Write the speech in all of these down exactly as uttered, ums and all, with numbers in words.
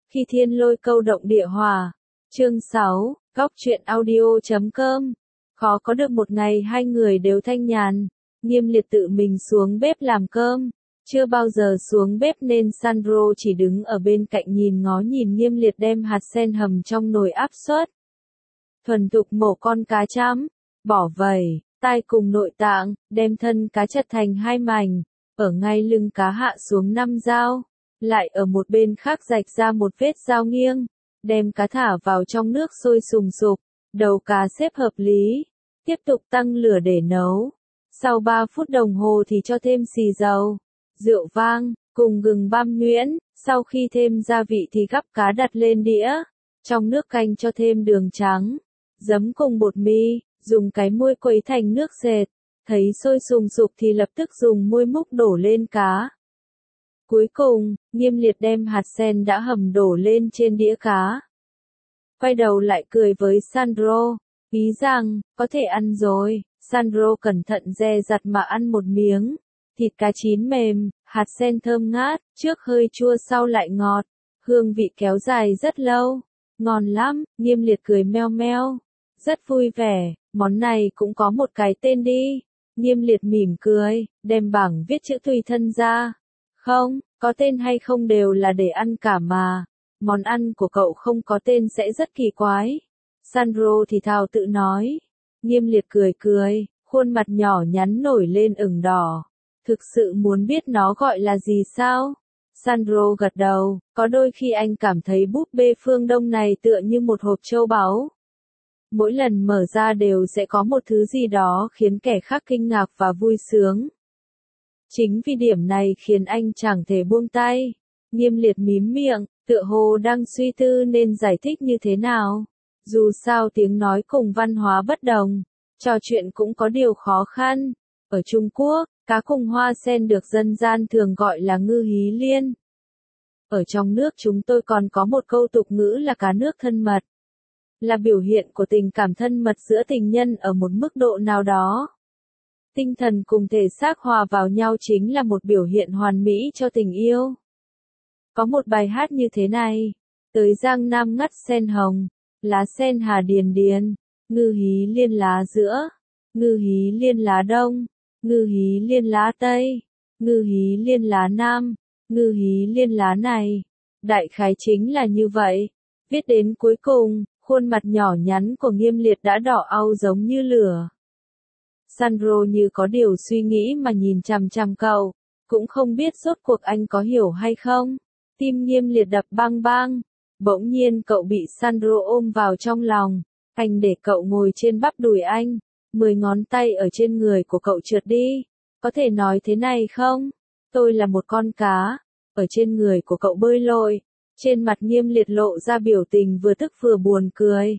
Khi thiên lôi câu động địa hỏa. Chương sáu, góc truyện audio chấm com. Khó có được một ngày hai người đều thanh nhàn. Nghiêm Liệt tự mình xuống bếp làm cơm. Chưa bao giờ xuống bếp nên Sandro chỉ đứng ở bên cạnh nhìn ngó nhìn Nghiêm Liệt đem hạt sen hầm trong nồi áp suất. Thuần thục mổ con cá chấm, bỏ vảy, tai cùng nội tạng, đem thân cá chặt thành hai mảnh, ở ngay lưng cá hạ xuống năm dao, lại ở một bên khác rạch ra một vết dao nghiêng, đem cá thả vào trong nước sôi sùng sục, đầu cá xếp hợp lý, tiếp tục tăng lửa để nấu. Sau ba phút đồng hồ thì cho thêm xì dầu, rượu vang, cùng gừng băm nhuyễn, sau khi thêm gia vị thì gắp cá đặt lên đĩa, trong nước canh cho thêm đường trắng, giấm cùng bột mì, dùng cái muôi quấy thành nước sệt, thấy sôi sùng sục thì lập tức dùng muôi múc đổ lên cá. Cuối cùng, Nghiêm Liệt đem hạt sen đã hầm đổ lên trên đĩa cá. Quay đầu lại cười với Sandro, ý rằng, có thể ăn rồi. Sandro cẩn thận dè dặt mà ăn một miếng, thịt cá chín mềm, hạt sen thơm ngát, trước hơi chua sau lại ngọt, hương vị kéo dài rất lâu, ngon lắm. Nghiêm Liệt cười meo meo, rất vui vẻ, món này cũng có một cái tên đi. Nghiêm Liệt mỉm cười, đem bảng viết chữ tùy thân ra. Không, có tên hay không đều là để ăn cả mà, món ăn của cậu không có tên sẽ rất kỳ quái. Sandro thì thào tự nói. Nghiêm Liệt cười cười, khuôn mặt nhỏ nhắn nổi lên ửng đỏ. Thực sự muốn biết nó gọi là gì sao? Sandro gật đầu, có đôi khi anh cảm thấy búp bê phương Đông này tựa như một hộp châu báu. Mỗi lần mở ra đều sẽ có một thứ gì đó khiến kẻ khác kinh ngạc và vui sướng. Chính vì điểm này khiến anh chẳng thể buông tay. Nghiêm Liệt mím miệng, tựa hồ đang suy tư nên giải thích như thế nào. Dù sao tiếng nói cùng văn hóa bất đồng, trò chuyện cũng có điều khó khăn. Ở Trung Quốc, cá cùng hoa sen được dân gian thường gọi là ngư hí liên. Ở trong nước chúng tôi còn có một câu tục ngữ là cá nước thân mật. Là biểu hiện của tình cảm thân mật giữa tình nhân ở một mức độ nào đó. Tinh thần cùng thể xác hòa vào nhau chính là một biểu hiện hoàn mỹ cho tình yêu. Có một bài hát như thế này. Tới Giang Nam ngắt sen hồng, lá sen hà điền điền, ngư hí liên lá giữa, ngư hí liên lá đông, ngư hí liên lá tây, ngư hí liên lá nam, ngư hí liên lá này. Đại khái chính là như vậy. Viết đến cuối cùng, khuôn mặt nhỏ nhắn của Nghiêm Liệt đã đỏ au giống như lửa. Sandro như có điều suy nghĩ mà nhìn chằm chằm cậu, cũng không biết rốt cuộc anh có hiểu hay không. Tim Nghiêm Liệt đập bang bang, bỗng nhiên cậu bị Sandro ôm vào trong lòng, anh để cậu ngồi trên bắp đùi anh, mười ngón tay ở trên người của cậu trượt đi. Có thể nói thế này không? Tôi là một con cá, ở trên người của cậu bơi lội. Trên mặt Nghiêm Liệt lộ ra biểu tình vừa tức vừa buồn cười.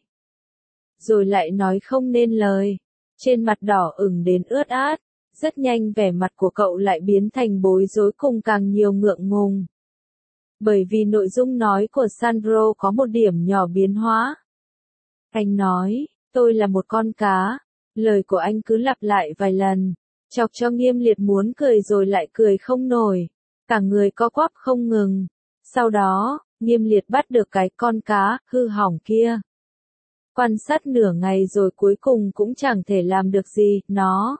Rồi lại nói không nên lời. Trên mặt đỏ ửng đến ướt át. Rất nhanh vẻ mặt của cậu lại biến thành bối rối cùng càng nhiều ngượng ngùng. Bởi vì nội dung nói của Sandro có một điểm nhỏ biến hóa. Anh nói, tôi là một con cá. Lời của anh cứ lặp lại vài lần, chọc cho Nghiêm Liệt muốn cười rồi lại cười không nổi. Cả người co quắp không ngừng. Sau đó, Nghiêm Liệt bắt được cái con cá hư hỏng kia. Quan sát nửa ngày rồi cuối cùng cũng chẳng thể làm được gì, nó.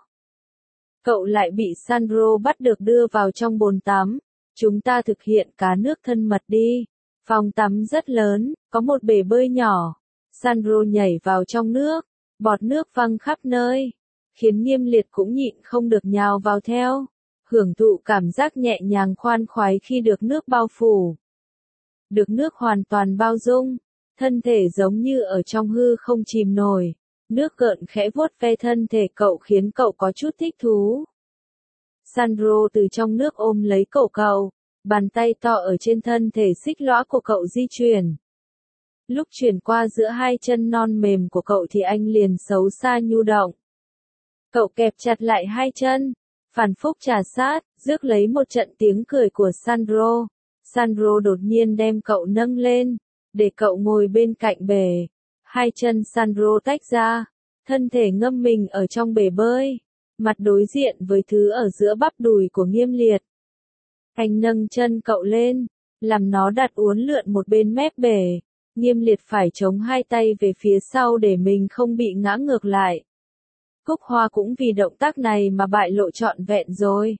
Cậu lại bị Sandro bắt được đưa vào trong bồn tắm. Chúng ta thực hiện cá nước thân mật đi. Phòng tắm rất lớn, có một bể bơi nhỏ. Sandro nhảy vào trong nước, bọt nước văng khắp nơi, khiến Nghiêm Liệt cũng nhịn không được nhào vào theo, hưởng thụ cảm giác nhẹ nhàng khoan khoái khi được nước bao phủ. Được nước hoàn toàn bao dung, thân thể giống như ở trong hư không chìm nổi, nước gợn khẽ vuốt ve thân thể cậu khiến cậu có chút thích thú. Sandro từ trong nước ôm lấy cổ cậu, bàn tay to ở trên thân thể xích lõa của cậu di chuyển. Lúc chuyển qua giữa hai chân non mềm của cậu thì anh liền xấu xa nhu động. Cậu kẹp chặt lại hai chân, phản phúc trà sát, rước lấy một trận tiếng cười của Sandro. Sandro đột nhiên đem cậu nâng lên, để cậu ngồi bên cạnh bể. Hai chân Sandro tách ra, thân thể ngâm mình ở trong bể bơi, mặt đối diện với thứ ở giữa bắp đùi của Nghiêm Liệt. Anh nâng chân cậu lên, làm nó đặt uốn lượn một bên mép bể. Nghiêm Liệt phải chống hai tay về phía sau để mình không bị ngã ngược lại. Cúc Hoa cũng vì động tác này mà bại lộ trọn vẹn rồi.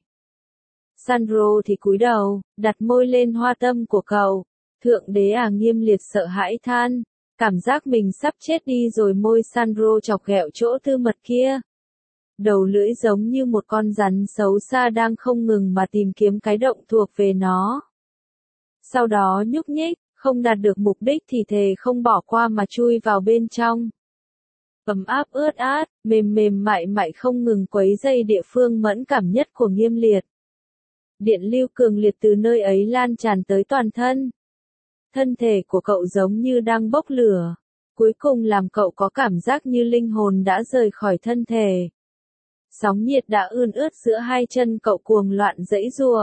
Sandro thì cúi đầu, đặt môi lên hoa tâm của cậu. Thượng đế à, Nghiêm Liệt sợ hãi than, cảm giác mình sắp chết đi rồi. Môi Sandro chọc ghẹo chỗ tư mật kia. Đầu lưỡi giống như một con rắn xấu xa đang không ngừng mà tìm kiếm cái động thuộc về nó. Sau đó nhúc nhích, không đạt được mục đích thì thề không bỏ qua mà chui vào bên trong. Ấm áp ướt át, mềm mềm mại mại không ngừng quấy dây địa phương mẫn cảm nhất của Nghiêm Liệt. Điện lưu cường liệt từ nơi ấy lan tràn tới toàn thân. Thân thể của cậu giống như đang bốc lửa, cuối cùng làm cậu có cảm giác như linh hồn đã rời khỏi thân thể. Sóng nhiệt đã ươn ướt giữa hai chân cậu cuồng loạn giãy giụa.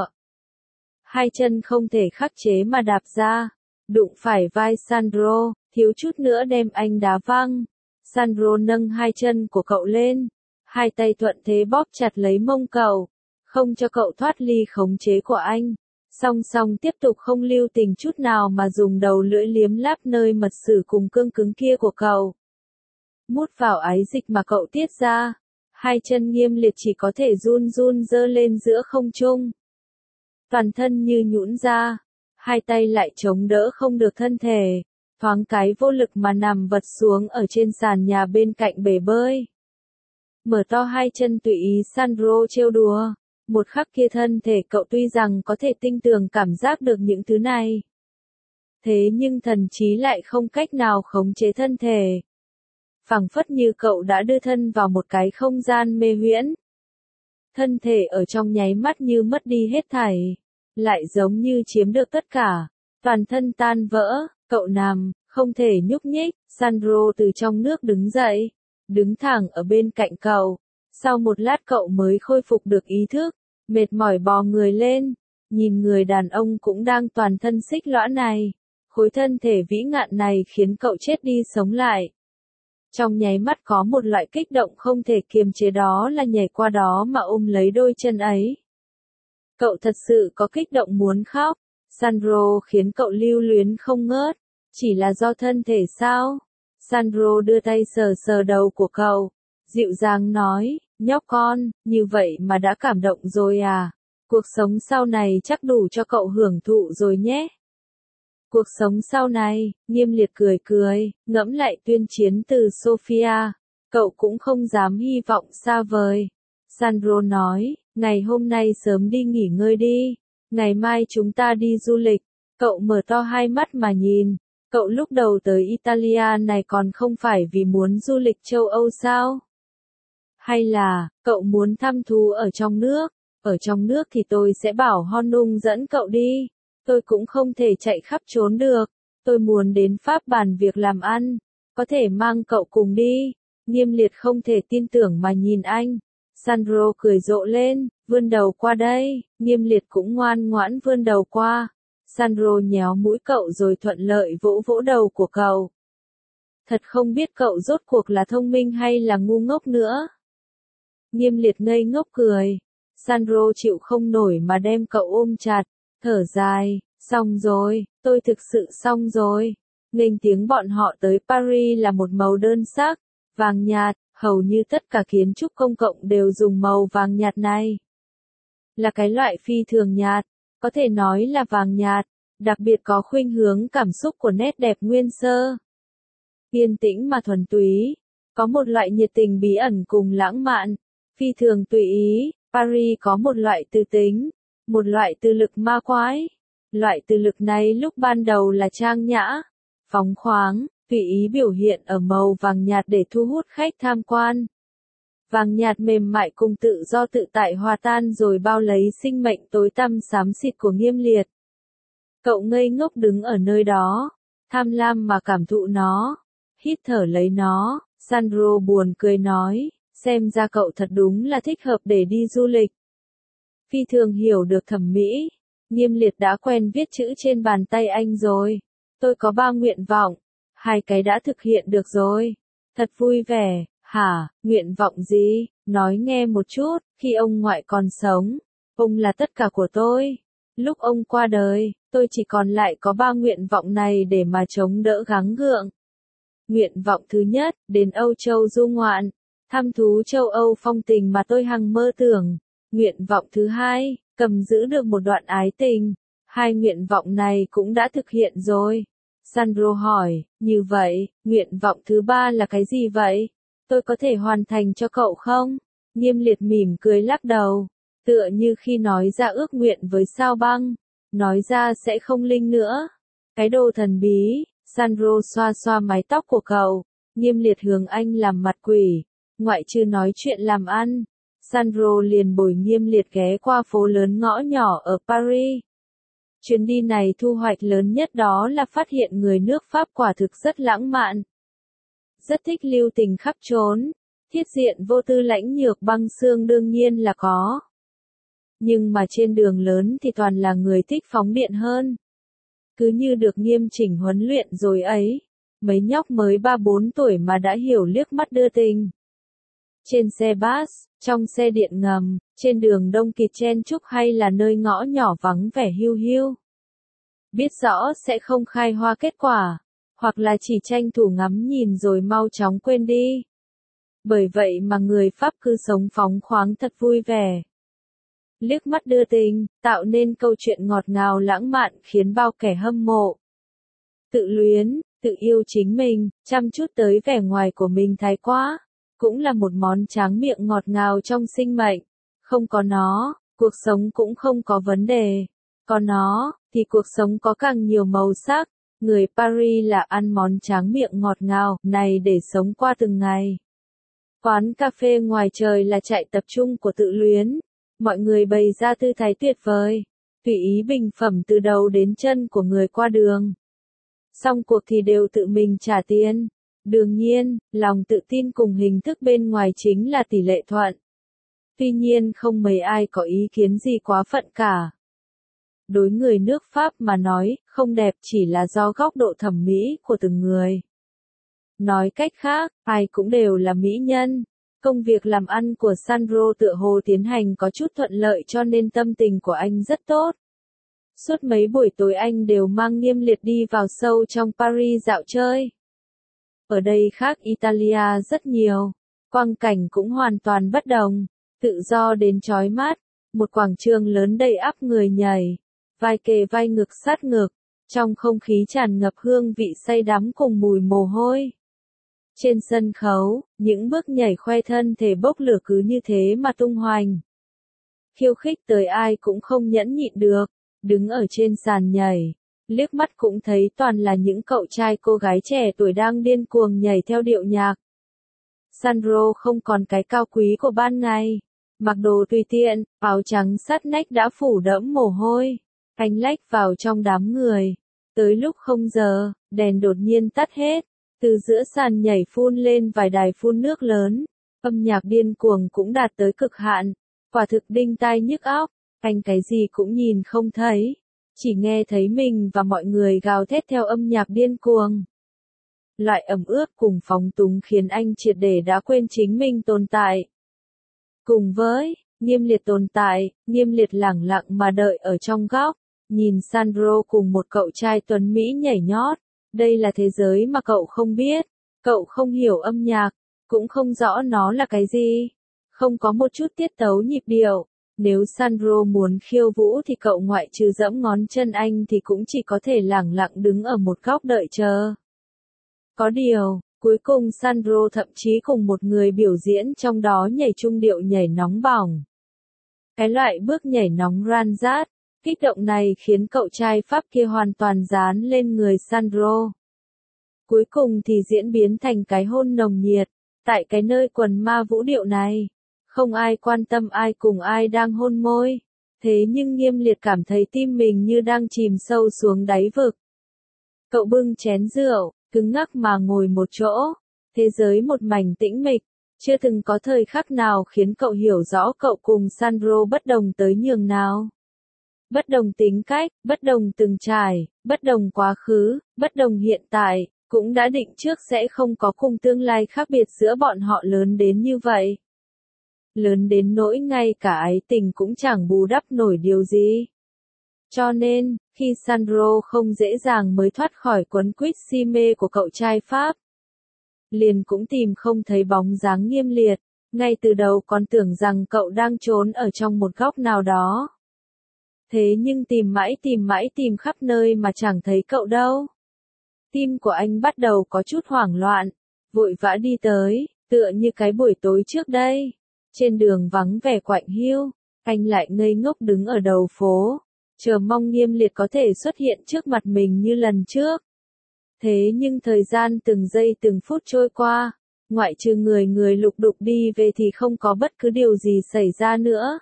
Hai chân không thể khắc chế mà đạp ra, đụng phải vai Sandro, thiếu chút nữa đem anh đá văng. Sandro nâng hai chân của cậu lên, hai tay thuận thế bóp chặt lấy mông cậu, không cho cậu thoát ly khống chế của anh. Song song tiếp tục không lưu tình chút nào mà dùng đầu lưỡi liếm láp nơi mật sử cùng cương cứng kia của cậu. Mút vào ái dịch mà cậu tiết ra, hai chân Nghiêm Liệt chỉ có thể run run giơ lên giữa không trung. Toàn thân như nhũn ra, hai tay lại chống đỡ không được thân thể, thoáng cái vô lực mà nằm vật xuống ở trên sàn nhà bên cạnh bể bơi. Mở to hai chân tùy ý Sandro trêu đùa, một khắc kia thân thể cậu tuy rằng có thể tinh tường cảm giác được những thứ này. Thế nhưng thần trí lại không cách nào khống chế thân thể. Phảng phất như cậu đã đưa thân vào một cái không gian mê huyễn. Thân thể ở trong nháy mắt như mất đi hết thảy, lại giống như chiếm được tất cả, toàn thân tan vỡ, cậu nằm, không thể nhúc nhích. Sandro từ trong nước đứng dậy, đứng thẳng ở bên cạnh cậu. Sau một lát cậu mới khôi phục được ý thức, mệt mỏi bò người lên, nhìn người đàn ông cũng đang toàn thân xích lõa này. Khối thân thể vĩ ngạn này khiến cậu chết đi sống lại. Trong nháy mắt có một loại kích động không thể kiềm chế, đó là nhảy qua đó mà ôm lấy đôi chân ấy. Cậu thật sự có kích động muốn khóc. Sandro khiến cậu lưu luyến không ngớt. Chỉ là do thân thể sao? Sandro đưa tay sờ sờ đầu của cậu, dịu dàng nói, nhóc con, như vậy mà đã cảm động rồi à? Cuộc sống sau này chắc đủ cho cậu hưởng thụ rồi nhé. Cuộc sống sau này, Nghiêm Liệt cười cười, ngẫm lại tuyên chiến từ Sofia, cậu cũng không dám hy vọng xa vời. Sandro nói, ngày hôm nay sớm đi nghỉ ngơi đi, ngày mai chúng ta đi du lịch. Cậu mở to hai mắt mà nhìn, cậu lúc đầu tới Italia này còn không phải vì muốn du lịch châu Âu sao? Hay là, cậu muốn thăm thú ở trong nước? Ở trong nước thì tôi sẽ bảo Honung dẫn cậu đi. Tôi cũng không thể chạy khắp trốn được. Tôi muốn đến Pháp bàn việc làm ăn. Có thể mang cậu cùng đi. Nghiêm Liệt không thể tin tưởng mà nhìn anh. Sandro cười rộ lên, vươn đầu qua đây. Nghiêm Liệt cũng ngoan ngoãn vươn đầu qua. Sandro nhéo mũi cậu rồi thuận lợi vỗ vỗ đầu của cậu. Thật không biết cậu rốt cuộc là thông minh hay là ngu ngốc nữa. Nghiêm Liệt ngây ngốc cười. Sandro chịu không nổi mà đem cậu ôm chặt, thở dài, xong rồi, tôi thực sự xong rồi. Nghênh tiếng bọn họ tới Paris là một màu đơn sắc, vàng nhạt, hầu như tất cả kiến trúc công cộng đều dùng màu vàng nhạt này. Là cái loại phi thường nhạt, có thể nói là vàng nhạt, đặc biệt có khuynh hướng cảm xúc của nét đẹp nguyên sơ. Yên tĩnh mà thuần túy, có một loại nhiệt tình bí ẩn cùng lãng mạn, phi thường tùy ý. Paris có một loại tư tính, một loại tư lực ma quái. Loại tư lực này lúc ban đầu là trang nhã, phóng khoáng, tùy ý biểu hiện ở màu vàng nhạt để thu hút khách tham quan. Vàng nhạt mềm mại cùng tự do tự tại hòa tan rồi bao lấy sinh mệnh tối tăm xám xịt của Nghiêm Liệt. Cậu ngây ngốc đứng ở nơi đó, tham lam mà cảm thụ nó, hít thở lấy nó. Sandro buồn cười nói, xem ra cậu thật đúng là thích hợp để đi du lịch. Phi thường hiểu được thẩm mỹ. Nghiêm Liệt đã quen viết chữ trên bàn tay anh rồi. Tôi có ba nguyện vọng, hai cái đã thực hiện được rồi. Thật vui vẻ. Hả, nguyện vọng gì? Nói nghe một chút. Khi ông ngoại còn sống, ông là tất cả của tôi. Lúc ông qua đời, tôi chỉ còn lại có ba nguyện vọng này để mà chống đỡ gắng gượng. Nguyện vọng thứ nhất, đến Âu Châu du ngoạn, thăm thú châu Âu phong tình mà tôi hằng mơ tưởng. Nguyện vọng thứ hai, cầm giữ được một đoạn ái tình. Hai nguyện vọng này cũng đã thực hiện rồi. Sandro hỏi, như vậy, nguyện vọng thứ ba là cái gì vậy? Tôi có thể hoàn thành cho cậu không? Nghiêm Liệt mỉm cười lắc đầu, tựa như khi nói ra ước nguyện với Sao Băng, nói ra sẽ không linh nữa. Cái đồ thần bí. Sandro xoa xoa mái tóc của cậu, Nghiêm Liệt hướng anh làm mặt quỷ, ngoại trừ nói chuyện làm ăn. Sandro liền bồi Nghiêm Liệt ghé qua phố lớn ngõ nhỏ ở Paris. Chuyến đi này thu hoạch lớn nhất đó là phát hiện người nước Pháp quả thực rất lãng mạn. Rất thích lưu tình khắp trốn, thiết diện vô tư lãnh nhược băng xương đương nhiên là có. Nhưng mà trên đường lớn thì toàn là người thích phóng điện hơn. Cứ như được nghiêm chỉnh huấn luyện rồi ấy, mấy nhóc mới ba bốn tuổi mà đã hiểu liếc mắt đưa tình. Trên xe bus, trong xe điện ngầm, trên đường đông kịt chen chúc hay là nơi ngõ nhỏ vắng vẻ hiu hiu. Biết rõ sẽ không khai hoa kết quả, hoặc là chỉ tranh thủ ngắm nhìn rồi mau chóng quên đi. Bởi vậy mà người Pháp cứ sống phóng khoáng thật vui vẻ. Liếc mắt đưa tình, tạo nên câu chuyện ngọt ngào lãng mạn khiến bao kẻ hâm mộ. Tự luyến, tự yêu chính mình, chăm chút tới vẻ ngoài của mình thái quá, cũng là một món tráng miệng ngọt ngào trong sinh mệnh. Không có nó, cuộc sống cũng không có vấn đề. Có nó, thì cuộc sống có càng nhiều màu sắc. Người Paris là ăn món tráng miệng ngọt ngào này để sống qua từng ngày. Quán cà phê ngoài trời là trại tập trung của tự luyến. Mọi người bày ra tư thái tuyệt vời, tùy ý bình phẩm từ đầu đến chân của người qua đường. Xong cuộc thì đều tự mình trả tiền. Đương nhiên, lòng tự tin cùng hình thức bên ngoài chính là tỷ lệ thuận. Tuy nhiên không mấy ai có ý kiến gì quá phận cả. Đối người nước Pháp mà nói, không đẹp chỉ là do góc độ thẩm mỹ của từng người. Nói cách khác, ai cũng đều là mỹ nhân. Công việc làm ăn của Sandro tựa hồ tiến hành có chút thuận lợi cho nên tâm tình của anh rất tốt. Suốt mấy buổi tối anh đều mang Nghiêm Liệt đi vào sâu trong Paris dạo chơi. Ở đây khác Italia rất nhiều, quang cảnh cũng hoàn toàn bất đồng, tự do đến chói mắt, một quảng trường lớn đầy ắp người nhảy, vai kề vai ngực sát ngực, trong không khí tràn ngập hương vị say đắm cùng mùi mồ hôi. Trên sân khấu, những bước nhảy khoe thân thể bốc lửa cứ như thế mà tung hoành. Khiêu khích tới ai cũng không nhẫn nhịn được, đứng ở trên sàn nhảy, liếc mắt cũng thấy toàn là những cậu trai cô gái trẻ tuổi đang điên cuồng nhảy theo điệu nhạc. Sandro không còn cái cao quý của ban ngày, mặc đồ tùy tiện, áo trắng sát nách đã phủ đẫm mồ hôi, anh lách vào trong đám người. Tới lúc không giờ, đèn đột nhiên tắt hết. Từ giữa sàn nhảy phun lên vài đài phun nước lớn, âm nhạc điên cuồng cũng đạt tới cực hạn, quả thực đinh tai nhức óc, anh cái gì cũng nhìn không thấy, chỉ nghe thấy mình và mọi người gào thét theo âm nhạc điên cuồng. Loại ẩm ướt cùng phóng túng khiến anh triệt để đã quên chính mình tồn tại. Cùng với, Nghiêm Liệt tồn tại, Nghiêm Liệt lẳng lặng mà đợi ở trong góc, nhìn Sandro cùng một cậu trai tuấn Mỹ nhảy nhót. Đây là thế giới mà cậu không biết, cậu không hiểu âm nhạc, cũng không rõ nó là cái gì, không có một chút tiết tấu nhịp điệu. Nếu Sandro muốn khiêu vũ thì cậu ngoại trừ giẫm ngón chân anh thì cũng chỉ có thể lẳng lặng đứng ở một góc đợi chờ. Có điều, cuối cùng Sandro thậm chí cùng một người biểu diễn trong đó nhảy chung điệu nhảy nóng bỏng. Cái loại bước nhảy nóng ran rát, kích động này khiến cậu trai Pháp kia hoàn toàn dán lên người Sandro. Cuối cùng thì diễn biến thành cái hôn nồng nhiệt, tại cái nơi quần ma vũ điệu này. Không ai quan tâm ai cùng ai đang hôn môi. Thế nhưng Nghiêm Liệt cảm thấy tim mình như đang chìm sâu xuống đáy vực. Cậu bưng chén rượu, cứng ngắc mà ngồi một chỗ. Thế giới một mảnh tĩnh mịch, chưa từng có thời khắc nào khiến cậu hiểu rõ cậu cùng Sandro bất đồng tới nhường nào. Bất đồng tính cách, bất đồng từng trải, bất đồng quá khứ, bất đồng hiện tại, cũng đã định trước sẽ không có cùng tương lai khác biệt giữa bọn họ lớn đến như vậy. Lớn đến nỗi ngay cả ái tình cũng chẳng bù đắp nổi điều gì. Cho nên, khi Sandro không dễ dàng mới thoát khỏi quấn quýt si mê của cậu trai Pháp, liền cũng tìm không thấy bóng dáng Nghiêm Liệt, ngay từ đầu còn tưởng rằng cậu đang trốn ở trong một góc nào đó. Thế nhưng tìm mãi tìm mãi tìm khắp nơi mà chẳng thấy cậu đâu. Tim của anh bắt đầu có chút hoảng loạn, vội vã đi tới, tựa như cái buổi tối trước đây. Trên đường vắng vẻ quạnh hiu, anh lại ngây ngốc đứng ở đầu phố, chờ mong Nghiêm Liệt có thể xuất hiện trước mặt mình như lần trước. Thế nhưng thời gian từng giây từng phút trôi qua, ngoại trừ người người lục đục đi về thì không có bất cứ điều gì xảy ra nữa.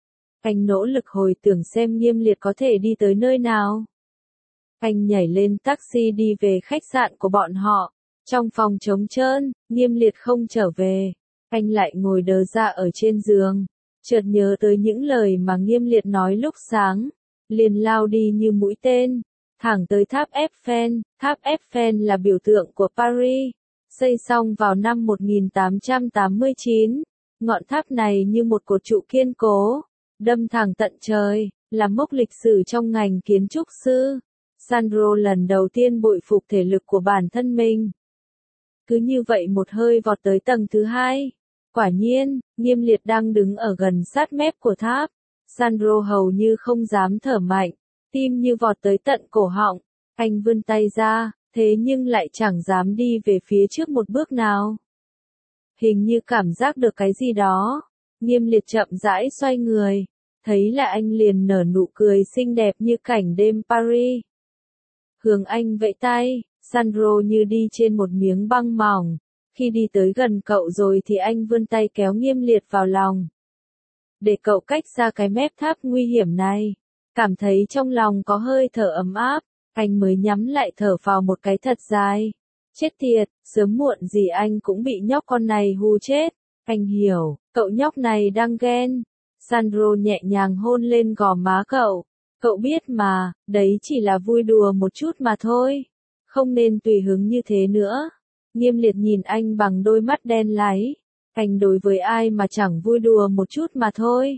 Anh nỗ lực hồi tưởng xem Nghiêm Liệt có thể đi tới nơi nào. Anh nhảy lên taxi đi về khách sạn của bọn họ. Trong phòng trống trơn, Nghiêm Liệt không trở về. Anh lại ngồi đờ ra ở trên giường, chợt nhớ tới những lời mà Nghiêm Liệt nói lúc sáng, liền lao đi như mũi tên, thẳng tới tháp Eiffel. Tháp Eiffel là biểu tượng của Paris, xây xong vào năm một nghìn tám trăm tám mươi chín. Ngọn tháp này như một cột trụ kiên cố, đâm thẳng tận trời, là mốc lịch sử trong ngành kiến trúc sư. Sandro lần đầu tiên bội phục thể lực của bản thân mình. Cứ như vậy một hơi vọt tới tầng thứ hai. Quả nhiên, Nghiêm Liệt đang đứng ở gần sát mép của tháp. Sandro hầu như không dám thở mạnh, tim như vọt tới tận cổ họng. Anh vươn tay ra, thế nhưng lại chẳng dám đi về phía trước một bước nào. Hình như cảm giác được cái gì đó. Nghiêm Liệt chậm rãi xoay người, thấy là anh liền nở nụ cười xinh đẹp như cảnh đêm Paris. Hướng anh vẫy tay, Sandro như đi trên một miếng băng mỏng. Khi đi tới gần cậu rồi thì anh vươn tay kéo Nghiêm Liệt vào lòng. Để cậu cách ra cái mép tháp nguy hiểm này. Cảm thấy trong lòng có hơi thở ấm áp, anh mới nhắm lại thở vào một cái thật dài. Chết tiệt, sớm muộn gì anh cũng bị nhóc con này hù chết. Anh hiểu, cậu nhóc này đang ghen. Sandro nhẹ nhàng hôn lên gò má cậu. Cậu biết mà, đấy chỉ là vui đùa một chút mà thôi. Không nên tùy hứng như thế nữa. Nghiêm Liệt nhìn anh bằng đôi mắt đen láy. Anh đối với ai mà chẳng vui đùa một chút mà thôi.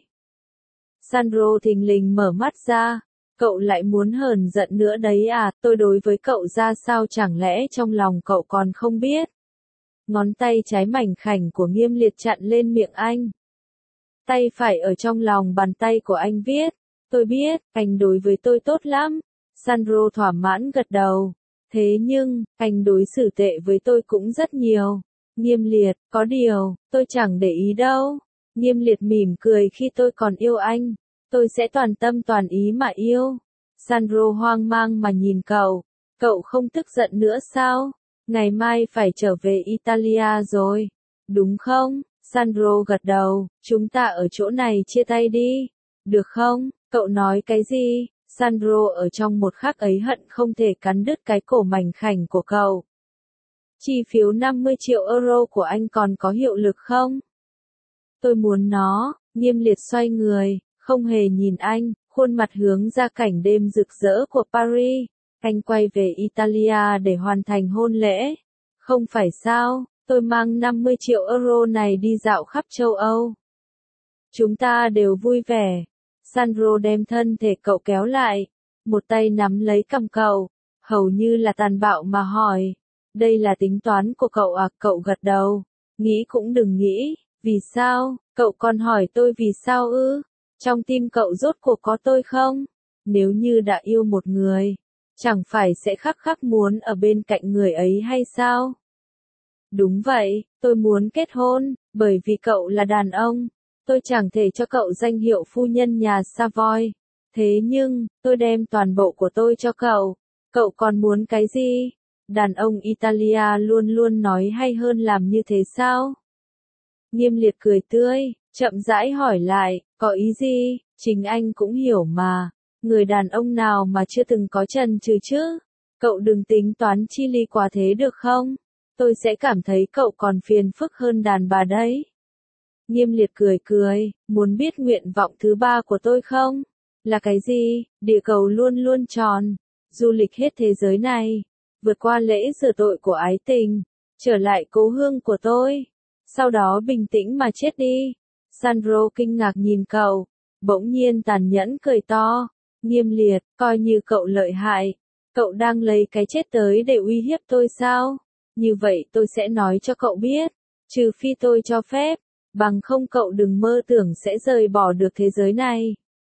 Sandro thình lình mở mắt ra. Cậu lại muốn hờn giận nữa đấy à, tôi đối với cậu ra sao chẳng lẽ trong lòng cậu còn không biết. Ngón tay trái mảnh khảnh của Nghiêm Liệt chặn lên miệng anh. Tay phải ở trong lòng bàn tay của anh viết. Tôi biết, anh đối với tôi tốt lắm. Sandro thỏa mãn gật đầu. Thế nhưng, anh đối xử tệ với tôi cũng rất nhiều. Nghiêm Liệt, có điều, tôi chẳng để ý đâu. Nghiêm Liệt mỉm cười khi tôi còn yêu anh. Tôi sẽ toàn tâm toàn ý mà yêu. Sandro hoang mang mà nhìn cậu. Cậu không tức giận nữa sao? Ngày mai phải trở về Italia rồi. Đúng không? Sandro gật đầu. Chúng ta ở chỗ này chia tay đi. Được không? Cậu nói cái gì? Sandro ở trong một khắc ấy hận không thể cắn đứt cái cổ mảnh khảnh của cậu. Chi phiếu năm mươi triệu euro của anh còn có hiệu lực không? Tôi muốn nó. Nghiêm Liệt xoay người, không hề nhìn anh, khuôn mặt hướng ra cảnh đêm rực rỡ của Paris. Anh quay về Italia để hoàn thành hôn lễ. Không phải sao, tôi mang năm mươi triệu euro này đi dạo khắp châu Âu. Chúng ta đều vui vẻ. Sandro đem thân thể cậu kéo lại, một tay nắm lấy cằm cậu, hầu như là tàn bạo mà hỏi. Đây là tính toán của cậu à? Cậu gật đầu. Nghĩ cũng đừng nghĩ. Vì sao? Cậu còn hỏi tôi vì sao ư? Trong tim cậu rốt cuộc có tôi không? Nếu như đã yêu một người, chẳng phải sẽ khắc khắc muốn ở bên cạnh người ấy hay sao? Đúng vậy, tôi muốn kết hôn, bởi vì cậu là đàn ông. Tôi chẳng thể cho cậu danh hiệu phu nhân nhà Savoy. Thế nhưng, tôi đem toàn bộ của tôi cho cậu. Cậu còn muốn cái gì? Đàn ông Italia luôn luôn nói hay hơn làm như thế sao? Nghiêm Liệt cười tươi, chậm rãi hỏi lại, có ý gì? Chính anh cũng hiểu mà. Người đàn ông nào mà chưa từng có chần chừ chứ? Cậu đừng tính toán chi ly quá thế được không? Tôi sẽ cảm thấy cậu còn phiền phức hơn đàn bà đấy. Nghiêm Liệt cười cười, muốn biết nguyện vọng thứ ba của tôi không? Là cái gì? Địa cầu luôn luôn tròn. Du lịch hết thế giới này. Vượt qua lễ rửa tội của ái tình. Trở lại cố hương của tôi. Sau đó bình tĩnh mà chết đi. Sandro kinh ngạc nhìn cậu. Bỗng nhiên tàn nhẫn cười to. Nghiêm Liệt, coi như cậu lợi hại. Cậu đang lấy cái chết tới để uy hiếp tôi sao? Như vậy tôi sẽ nói cho cậu biết. Trừ phi tôi cho phép. Bằng không cậu đừng mơ tưởng sẽ rời bỏ được thế giới này.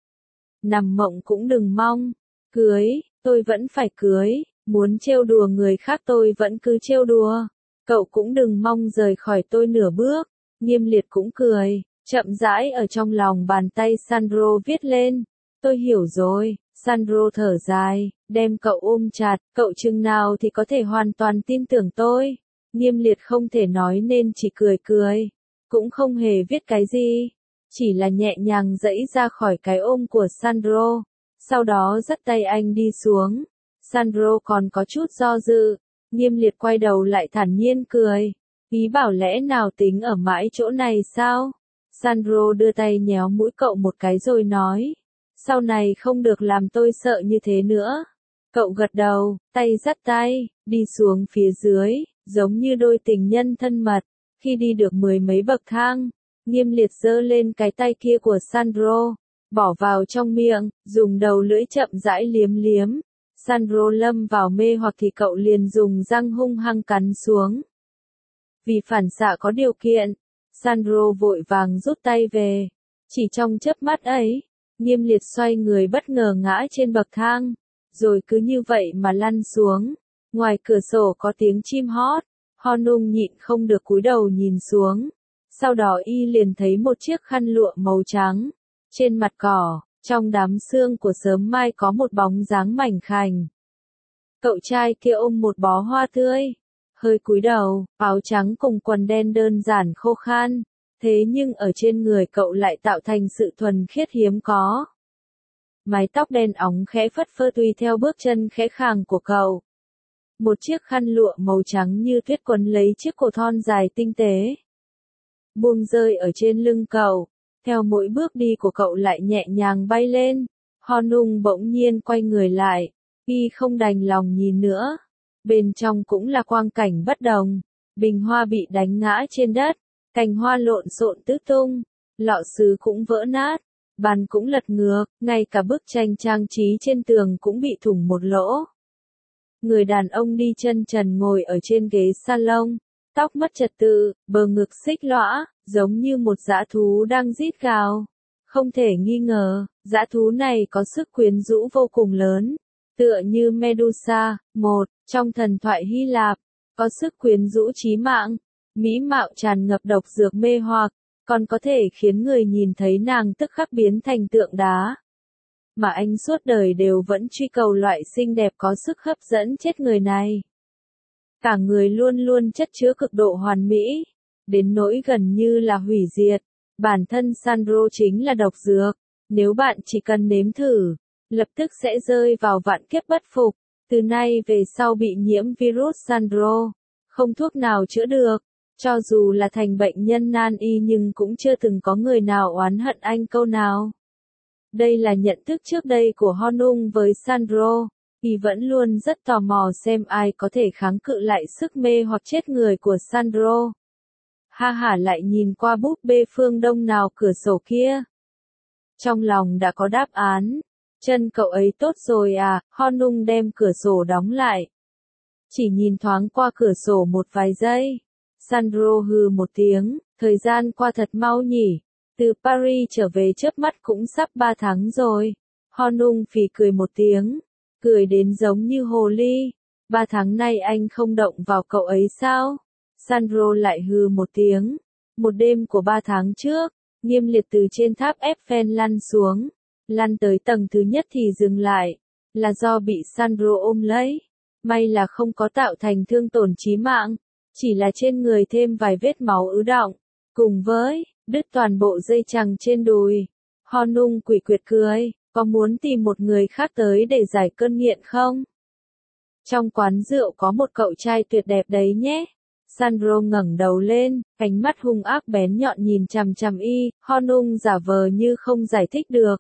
Nằm mộng cũng đừng mong. Cưới, tôi vẫn phải cưới. Muốn trêu đùa người khác tôi vẫn cứ trêu đùa. Cậu cũng đừng mong rời khỏi tôi nửa bước. Nghiêm Liệt cũng cười. Chậm rãi ở trong lòng bàn tay Sandro viết lên. Tôi hiểu rồi. Sandro thở dài, đem cậu ôm chặt, cậu chừng nào thì có thể hoàn toàn tin tưởng tôi. Nghiêm Liệt không thể nói nên chỉ cười cười, cũng không hề viết cái gì, chỉ là nhẹ nhàng giãy ra khỏi cái ôm của Sandro, sau đó dắt tay anh đi xuống. Sandro còn có chút do dự, Nghiêm Liệt quay đầu lại thản nhiên cười, ý bảo lẽ nào tính ở mãi chỗ này sao? Sandro đưa tay nhéo mũi cậu một cái rồi nói. Sau này không được làm tôi sợ như thế nữa. Cậu gật đầu, tay dắt tay, đi xuống phía dưới, giống như đôi tình nhân thân mật. Khi đi được mười mấy bậc thang, Nghiêm Liệt giơ lên cái tay kia của Sandro, bỏ vào trong miệng, dùng đầu lưỡi chậm rãi liếm liếm. Sandro lâm vào mê hoặc thì cậu liền dùng răng hung hăng cắn xuống. Vì phản xạ có điều kiện, Sandro vội vàng rút tay về. Chỉ trong chớp mắt ấy, Nghiêm Liệt xoay người bất ngờ ngã trên bậc thang, rồi cứ như vậy mà lăn xuống. Ngoài cửa sổ có tiếng chim hót, Honung nhịn không được cúi đầu nhìn xuống. Sau đó y liền thấy một chiếc khăn lụa màu trắng. Trên mặt cỏ, trong đám sương của sớm mai có một bóng dáng mảnh khảnh. Cậu trai kia ôm một bó hoa tươi, hơi cúi đầu, áo trắng cùng quần đen đơn giản khô khan. Thế nhưng ở trên người cậu lại tạo thành sự thuần khiết hiếm có. Mái tóc đen óng khẽ phất phơ tùy theo bước chân khẽ khàng của cậu. Một chiếc khăn lụa màu trắng như tuyết quấn lấy chiếc cổ thon dài tinh tế. Buông rơi ở trên lưng cậu, theo mỗi bước đi của cậu lại nhẹ nhàng bay lên. Honung bỗng nhiên quay người lại, y không đành lòng nhìn nữa. Bên trong cũng là quang cảnh bất đồng, bình hoa bị đánh ngã trên đất. Cành hoa lộn xộn tứ tung, lọ sứ cũng vỡ nát, bàn cũng lật ngược, ngay cả bức tranh trang trí trên tường cũng bị thủng một lỗ. Người đàn ông đi chân trần ngồi ở trên ghế salon, tóc mất trật tự, bờ ngực xích lõa, giống như một dã thú đang rít gào. Không thể nghi ngờ, dã thú này có sức quyến rũ vô cùng lớn, tựa như Medusa, một trong thần thoại Hy Lạp, có sức quyến rũ chí mạng. Mỹ mạo tràn ngập độc dược mê hoặc, còn có thể khiến người nhìn thấy nàng tức khắc biến thành tượng đá. Mà anh suốt đời đều vẫn truy cầu loại xinh đẹp có sức hấp dẫn chết người này. Cả người luôn luôn chất chứa cực độ hoàn mỹ, đến nỗi gần như là hủy diệt. Bản thân Sandro chính là độc dược, nếu bạn chỉ cần nếm thử, lập tức sẽ rơi vào vạn kiếp bất phục. Từ nay về sau bị nhiễm virus Sandro, không thuốc nào chữa được. Cho dù là thành bệnh nhân nan y nhưng cũng chưa từng có người nào oán hận anh câu nào. Đây là nhận thức trước đây của Honung với Sandro, y vẫn luôn rất tò mò xem ai có thể kháng cự lại sức mê hoặc chết người của Sandro. Ha hả lại nhìn qua búp bê phương đông nào cửa sổ kia. Trong lòng đã có đáp án, chân cậu ấy tốt rồi à, Honung đem cửa sổ đóng lại. Chỉ nhìn thoáng qua cửa sổ một vài giây. Sandro hừ một tiếng, thời gian qua thật mau nhỉ, từ Paris trở về chớp mắt cũng sắp ba tháng rồi. Honung phì cười một tiếng, cười đến giống như hồ ly, ba tháng nay anh không động vào cậu ấy sao? Sandro lại hừ một tiếng, một đêm của ba tháng trước, Nghiêm Liệt từ trên tháp Eiffel lăn xuống, lăn tới tầng thứ nhất thì dừng lại, là do bị Sandro ôm lấy, may là không có tạo thành thương tổn chí mạng. Chỉ là trên người thêm vài vết máu ứ đọng, cùng với đứt toàn bộ dây chằng trên đùi. Honung quỷ quyệt cười, có muốn tìm một người khác tới để giải cơn nghiện không? Trong quán rượu có một cậu trai tuyệt đẹp đấy nhé. Sandro ngẩng đầu lên, ánh mắt hung ác bén nhọn nhìn chằm chằm y, Honung giả vờ như không giải thích được.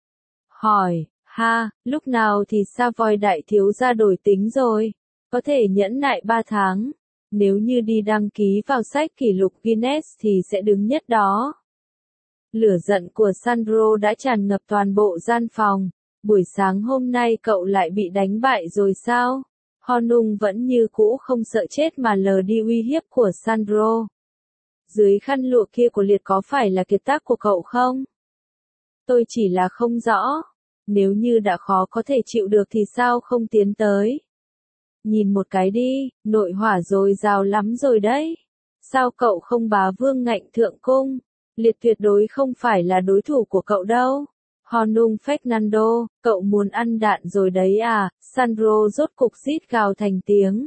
Hỏi, ha, lúc nào thì Savoy đại thiếu gia đổi tính rồi? Có thể nhẫn nại ba tháng. Nếu như đi đăng ký vào sách kỷ lục Guinness thì sẽ đứng nhất đó. Lửa giận của Sandro đã tràn ngập toàn bộ gian phòng. buổi sáng hôm nay cậu lại bị đánh bại rồi sao? Honung vẫn như cũ không sợ chết mà lờ đi uy hiếp của Sandro. Dưới khăn lụa kia của Liệt có phải là kiệt tác của cậu không? Tôi chỉ là không rõ. Nếu như đã khó có thể chịu được thì sao không tiến tới? Nhìn một cái đi, nội hỏa dồi dào lắm rồi đấy. Sao cậu không bá vương ngạnh thượng cung? Liệt tuyệt đối không phải là đối thủ của cậu đâu. Honung Fernando, cậu muốn ăn đạn rồi đấy à? Sandro rốt cục rít gào thành tiếng.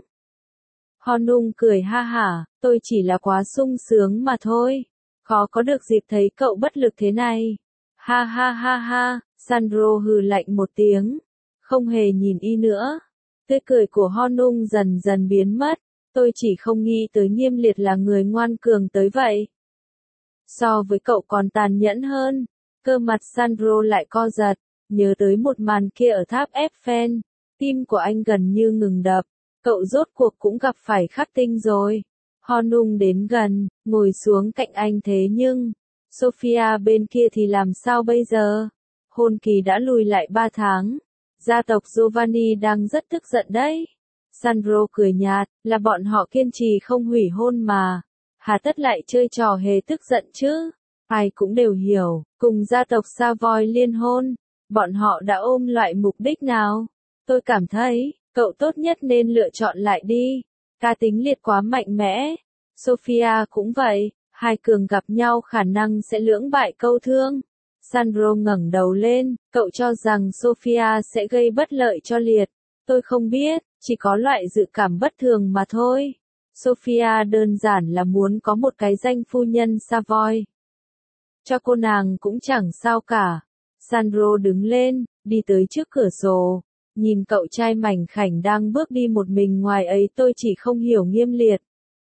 Honung cười ha hả, tôi chỉ là quá sung sướng mà thôi. Khó có được dịp thấy cậu bất lực thế này. Ha ha ha ha, Sandro hừ lạnh một tiếng. Không hề nhìn y nữa. Tươi cười của Honung dần dần biến mất. Tôi chỉ không nghĩ tới Nghiêm Liệt là người ngoan cường tới vậy. So với cậu còn tàn nhẫn hơn. Cơ mặt Sandro lại co giật. Nhớ tới một màn kia ở tháp Eiffel. Tim của anh gần như ngừng đập. Cậu rốt cuộc cũng gặp phải khắc tinh rồi. Honung đến gần, ngồi xuống cạnh anh thế nhưng, Sophia bên kia thì làm sao bây giờ? Hôn kỳ đã lùi lại ba tháng. Gia tộc Giovanni đang rất tức giận đấy. Sandro cười nhạt, là bọn họ kiên trì không hủy hôn mà. Hà tất lại chơi trò hề tức giận chứ? Ai cũng đều hiểu, cùng gia tộc Savoy liên hôn, bọn họ đã ôm loại mục đích nào? Tôi cảm thấy, cậu tốt nhất nên lựa chọn lại đi. Cá tính Liệt quá mạnh mẽ. Sophia cũng vậy, hai cường gặp nhau khả năng sẽ lưỡng bại câu thương. Sandro ngẩng đầu lên, cậu cho rằng Sophia sẽ gây bất lợi cho Liệt. Tôi không biết, chỉ có loại dự cảm bất thường mà thôi. Sophia đơn giản là muốn có một cái danh phu nhân Savoy. Cho cô nàng cũng chẳng sao cả. Sandro đứng lên, đi tới trước cửa sổ. Nhìn cậu trai mảnh khảnh đang bước đi một mình ngoài ấy, tôi chỉ không hiểu Nghiêm Liệt.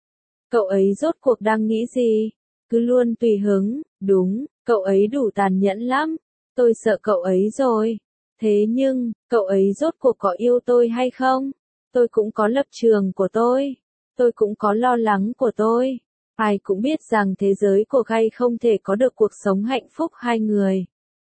Cậu ấy rốt cuộc đang nghĩ gì? Cứ luôn tùy hứng, đúng, cậu ấy đủ tàn nhẫn lắm. Tôi sợ cậu ấy rồi. Thế nhưng, cậu ấy rốt cuộc có yêu tôi hay không? Tôi cũng có lập trường của tôi. Tôi cũng có lo lắng của tôi. Ai cũng biết rằng thế giới của Gay không thể có được cuộc sống hạnh phúc hai người.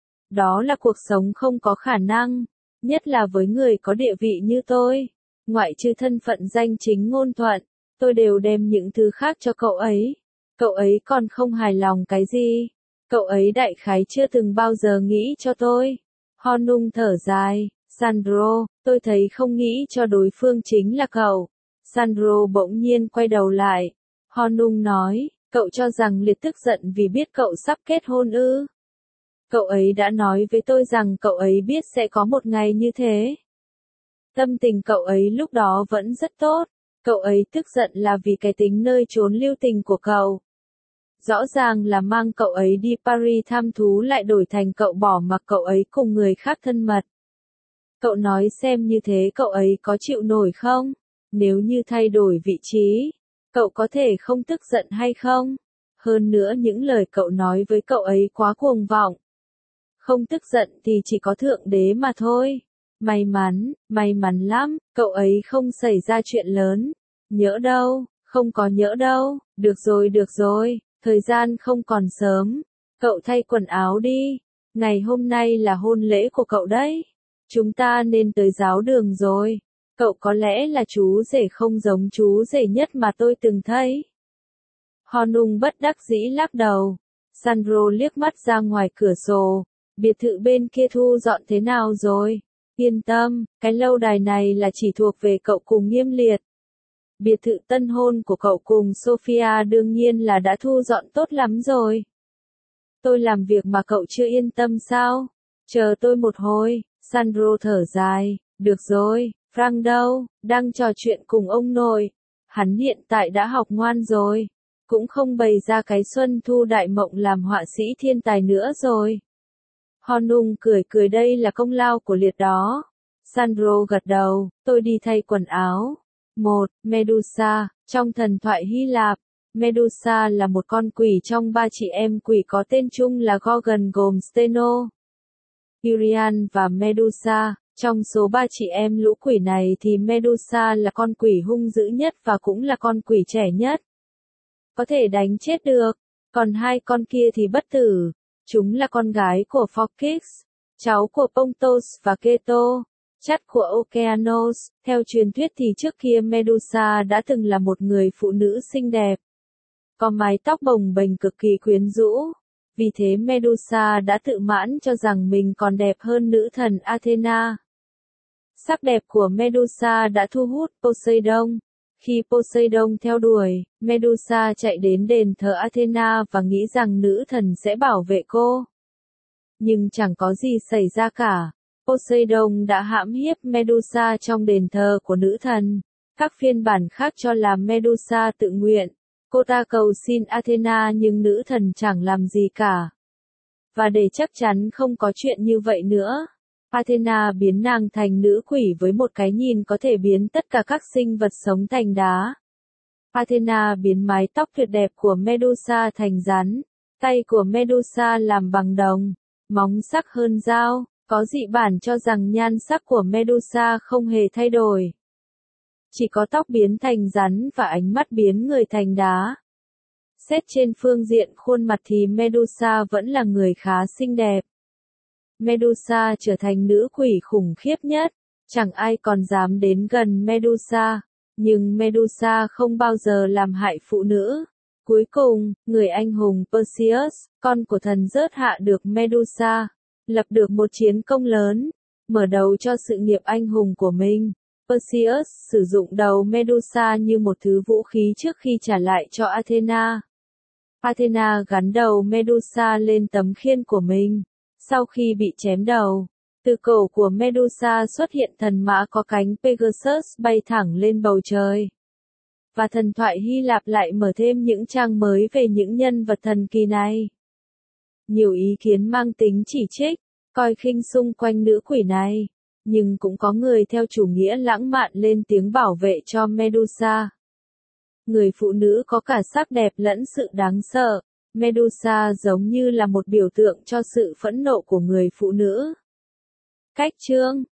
Đó là cuộc sống không có khả năng. Nhất là với người có địa vị như tôi. Ngoại trừ thân phận danh chính ngôn thuận, tôi đều đem những thứ khác cho cậu ấy. Cậu ấy còn không hài lòng cái gì? Cậu ấy đại khái chưa từng bao giờ nghĩ cho tôi. Honung thở dài, Sandro, tôi thấy không nghĩ cho đối phương chính là cậu. Sandro bỗng nhiên quay đầu lại. Honung nói, cậu cho rằng Liệt tức giận vì biết cậu sắp kết hôn ư? Cậu ấy đã nói với tôi rằng cậu ấy biết sẽ có một ngày như thế. Tâm tình cậu ấy lúc đó vẫn rất tốt. Cậu ấy tức giận là vì cái tính nơi trốn lưu tình của cậu. Rõ ràng là mang cậu ấy đi Paris thăm thú lại đổi thành cậu bỏ mặc cậu ấy cùng người khác thân mật. Cậu nói xem như thế cậu ấy có chịu nổi không? Nếu như thay đổi vị trí, cậu có thể không tức giận hay không? Hơn nữa những lời cậu nói với cậu ấy quá cuồng vọng. Không tức giận thì chỉ có Thượng Đế mà thôi. May mắn, may mắn lắm, cậu ấy không xảy ra chuyện lớn. Nhỡ đâu, không có nhỡ đâu, được rồi được rồi, thời gian không còn sớm. Cậu thay quần áo đi, ngày hôm nay là hôn lễ của cậu đấy. Chúng ta nên tới giáo đường rồi. Cậu có lẽ là chú rể không giống chú rể nhất mà tôi từng thấy. Honung bất đắc dĩ lắc đầu. Sandro liếc mắt ra ngoài cửa sổ. Biệt thự bên kia thu dọn thế nào rồi? Yên tâm, cái lâu đài này là chỉ thuộc về cậu cùng Nghiêm Liệt. Biệt thự tân hôn của cậu cùng Sophia đương nhiên là đã thu dọn tốt lắm rồi. Tôi làm việc mà cậu chưa yên tâm sao? Chờ tôi một hồi. Sandro thở dài. Được rồi, Frank đâu? Đang trò chuyện cùng ông nội. Hắn hiện tại đã học ngoan rồi. Cũng không bày ra cái xuân thu đại mộng làm họa sĩ thiên tài nữa rồi. Honung cười cười, đây là công lao của Liệt đó. Sandro gật đầu, tôi đi thay quần áo. một. Medusa, trong thần thoại Hy Lạp, Medusa là một con quỷ trong ba chị em quỷ có tên chung là Gorgon gồm Steno, Irian và Medusa. Trong số ba chị em lũ quỷ này thì Medusa là con quỷ hung dữ nhất và cũng là con quỷ trẻ nhất. Có thể đánh chết được, còn hai con kia thì bất tử. Chúng là con gái của Phorkix. cháu của Pontos và Keto, chắt của Okeanos. Theo truyền thuyết thì trước kia Medusa đã từng là một người phụ nữ xinh đẹp, có mái tóc bồng bềnh cực kỳ quyến rũ. Vì thế Medusa đã tự mãn cho rằng mình còn đẹp hơn nữ thần Athena. Sắc đẹp của Medusa đã thu hút Poseidon. Khi Poseidon theo đuổi, Medusa chạy đến đền thờ Athena và nghĩ rằng nữ thần sẽ bảo vệ cô. Nhưng chẳng có gì xảy ra cả. Poseidon đã hãm hiếp Medusa trong đền thờ của nữ thần. Các phiên bản khác cho là Medusa tự nguyện. Cô ta cầu xin Athena nhưng nữ thần chẳng làm gì cả. Và để chắc chắn không có chuyện như vậy nữa, Athena biến nàng thành nữ quỷ với một cái nhìn có thể biến tất cả các sinh vật sống thành đá. Athena biến mái tóc tuyệt đẹp của Medusa thành rắn, tay của Medusa làm bằng đồng, móng sắc hơn dao. Có dị bản cho rằng nhan sắc của Medusa không hề thay đổi. Chỉ có tóc biến thành rắn và ánh mắt biến người thành đá. Xét trên phương diện khuôn mặt thì Medusa vẫn là người khá xinh đẹp. Medusa trở thành nữ quỷ khủng khiếp nhất. Chẳng ai còn dám đến gần Medusa. Nhưng Medusa không bao giờ làm hại phụ nữ. Cuối cùng, người anh hùng Perseus, con của thần rớt hạ được Medusa, lập được một chiến công lớn, mở đầu cho sự nghiệp anh hùng của mình. Perseus sử dụng đầu Medusa như một thứ vũ khí trước khi trả lại cho Athena. Athena gắn đầu Medusa lên tấm khiên của mình. Sau khi bị chém đầu, từ cổ của Medusa xuất hiện thần mã có cánh Pegasus bay thẳng lên bầu trời. Và thần thoại Hy Lạp lại mở thêm những trang mới về những nhân vật thần kỳ này. Nhiều ý kiến mang tính chỉ trích, coi khinh xung quanh nữ quỷ này. Nhưng cũng có người theo chủ nghĩa lãng mạn lên tiếng bảo vệ cho Medusa. Người phụ nữ có cả sắc đẹp lẫn sự đáng sợ. Medusa giống như là một biểu tượng cho sự phẫn nộ của người phụ nữ. Cách chương